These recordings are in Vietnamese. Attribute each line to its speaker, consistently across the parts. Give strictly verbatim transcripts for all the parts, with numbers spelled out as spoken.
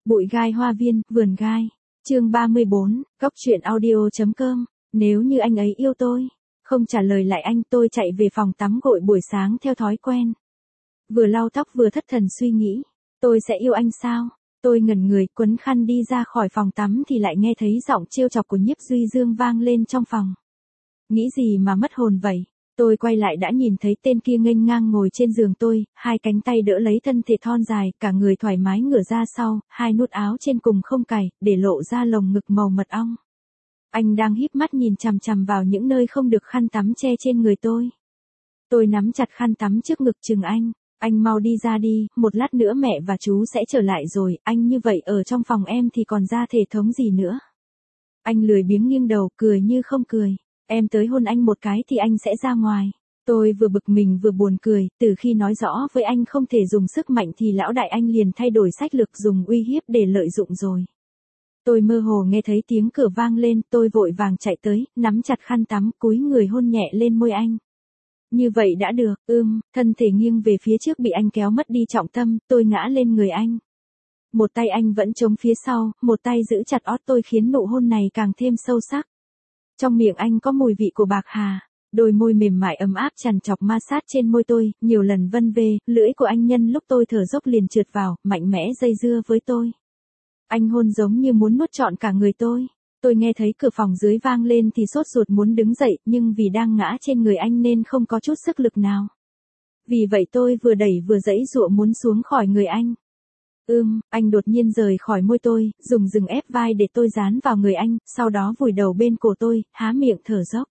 Speaker 1: Bụi gai hoa viên, vườn gai. Chương ba mươi bốn, góc truyện audio.com. Nếu như anh ấy yêu tôi. Không trả lời lại anh, tôi chạy về phòng tắm gội buổi sáng theo thói quen. Vừa lau tóc vừa thất thần suy nghĩ. Tôi sẽ yêu anh sao? Tôi ngẩn người, quấn khăn đi ra khỏi phòng tắm thì lại nghe thấy giọng trêu chọc của Nhiếp Duy Dương vang lên trong phòng. Nghĩ gì mà mất hồn vậy? Tôi quay lại đã nhìn thấy tên kia nghênh ngang ngồi trên giường tôi, hai cánh tay đỡ lấy thân thể thon dài, cả người thoải mái ngửa ra sau, hai nút áo trên cùng không cài, để lộ ra lồng ngực màu mật ong. Anh đang híp mắt nhìn chằm chằm vào những nơi không được khăn tắm che trên người tôi. Tôi nắm chặt khăn tắm trước ngực chừng anh. Anh mau đi ra đi, một lát nữa mẹ và chú sẽ trở lại rồi, anh như vậy ở trong phòng em thì còn ra thể thống gì nữa. Anh lười biếng nghiêng đầu, cười như không cười. Em tới hôn anh một cái thì anh sẽ ra ngoài. Tôi vừa bực mình vừa buồn cười, từ khi nói rõ với anh không thể dùng sức mạnh thì lão đại anh liền thay đổi sách lược dùng uy hiếp để lợi dụng rồi. Tôi mơ hồ nghe thấy tiếng cửa vang lên, tôi vội vàng chạy tới, nắm chặt khăn tắm, cúi người hôn nhẹ lên môi anh. Như vậy đã được, ưm, thân thể nghiêng về phía trước bị anh kéo mất đi trọng tâm, tôi ngã lên người anh. Một tay anh vẫn chống phía sau, một tay giữ chặt ót tôi khiến nụ hôn này càng thêm sâu sắc. Trong miệng anh có mùi vị của bạc hà, đôi môi mềm mại ấm áp chằn chọc ma sát trên môi tôi, nhiều lần vân vê, lưỡi của anh nhân lúc tôi thở dốc liền trượt vào, mạnh mẽ dây dưa với tôi. Anh hôn giống như muốn nuốt trọn cả người tôi. Tôi nghe thấy cửa phòng dưới vang lên thì sốt ruột muốn đứng dậy, nhưng vì đang ngã trên người anh nên không có chút sức lực nào. Vì vậy tôi vừa đẩy vừa giãy giụa muốn xuống khỏi người anh. Ưm, anh đột nhiên rời khỏi môi tôi, dùng dừng ép vai để tôi dán vào người anh, sau đó vùi đầu bên cổ tôi, há miệng thở dốc.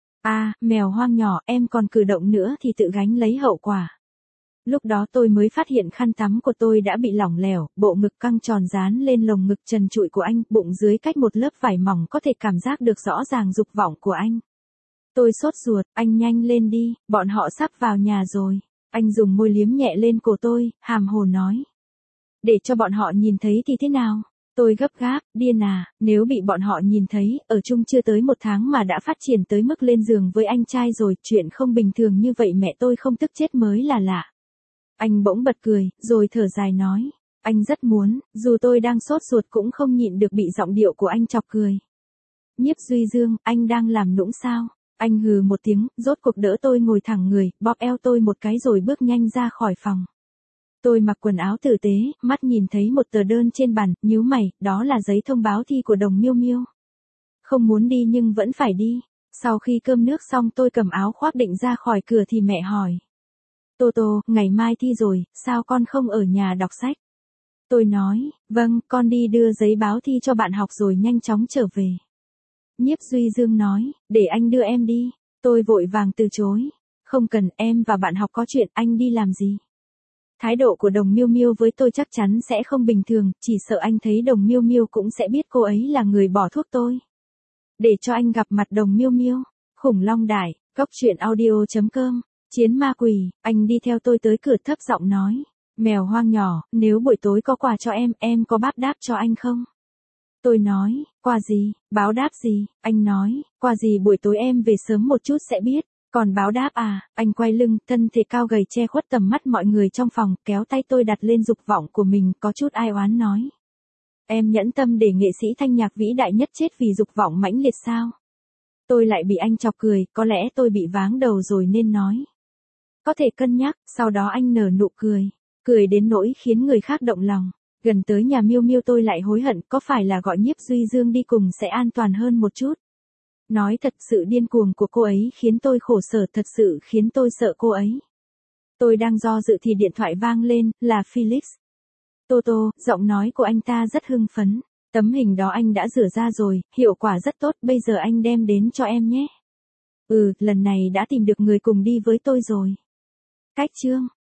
Speaker 1: À, mèo hoang nhỏ, em còn cử động nữa thì tự gánh lấy hậu quả. Lúc đó tôi mới phát hiện khăn tắm của tôi đã bị lỏng lẻo, bộ ngực căng tròn dán lên lồng ngực trần trụi của anh, bụng dưới cách một lớp vải mỏng có thể cảm giác được rõ ràng dục vọng của anh. Tôi sốt ruột, anh nhanh lên đi, bọn họ sắp vào nhà rồi. Anh dùng môi liếm nhẹ lên cổ tôi, hàm hồ nói. Để cho bọn họ nhìn thấy thì thế nào? Tôi gấp gáp, điên à, nếu bị bọn họ nhìn thấy, ở chung chưa tới một tháng mà đã phát triển tới mức lên giường với anh trai rồi, chuyện không bình thường như vậy mẹ tôi không tức chết mới là lạ. Anh bỗng bật cười, rồi thở dài nói. Anh rất muốn, dù tôi đang sốt ruột cũng không nhịn được bị giọng điệu của anh chọc cười. Nhiếp Duy Dương, anh đang làm nũng sao? Anh hừ một tiếng, rốt cuộc đỡ tôi ngồi thẳng người, bóp eo tôi một cái rồi bước nhanh ra khỏi phòng. Tôi mặc quần áo tử tế, mắt nhìn thấy một tờ đơn trên bàn, nhíu mày, đó là giấy thông báo thi của đồng Miêu Miêu. Không muốn đi nhưng vẫn phải đi. Sau khi cơm nước xong tôi cầm áo khoác định ra khỏi cửa thì mẹ hỏi. Tô Tô, ngày mai thi rồi, sao con không ở nhà đọc sách? Tôi nói, vâng, con đi đưa giấy báo thi cho bạn học rồi nhanh chóng trở về. Nhiếp Duy Dương nói, để anh đưa em đi. Tôi vội vàng từ chối. Không cần, em và bạn học có chuyện, anh đi làm gì? Thái độ của đồng Miêu Miêu với tôi chắc chắn sẽ không bình thường, chỉ sợ anh thấy đồng Miêu Miêu cũng sẽ biết cô ấy là người bỏ thuốc tôi. Để cho anh gặp mặt đồng Miêu Miêu. Khủng long đại, góc truyện audio.com. Chiến ma quỷ, anh đi theo tôi tới cửa thấp giọng nói. Mèo hoang nhỏ, nếu buổi tối có quà cho em, em có báo đáp cho anh không? Tôi nói, quà gì, báo đáp gì? Anh nói, quà gì buổi tối em về sớm một chút sẽ biết. Còn báo đáp à? Anh quay lưng, thân thể cao gầy che khuất tầm mắt mọi người trong phòng, kéo tay tôi đặt lên dục vọng của mình, có chút ai oán nói. Em nhẫn tâm để nghệ sĩ thanh nhạc vĩ đại nhất chết vì dục vọng mãnh liệt sao? Tôi lại bị anh chọc cười, có lẽ tôi bị váng đầu rồi nên nói. Có thể cân nhắc, sau đó anh nở nụ cười, cười đến nỗi khiến người khác động lòng. Gần tới nhà Miêu Miêu tôi lại hối hận, có phải là gọi Nhiếp Duy Dương đi cùng sẽ an toàn hơn một chút. Nói thật, sự điên cuồng của cô ấy khiến tôi khổ sở, thật sự khiến tôi sợ cô ấy. Tôi đang do dự thì điện thoại vang lên, là Felix. Tô Tô, giọng nói của anh ta rất hưng phấn. Tấm hình đó anh đã rửa ra rồi, hiệu quả rất tốt, bây giờ anh đem đến cho em nhé. Ừ, lần này đã tìm được người cùng đi với tôi rồi. Cách chương.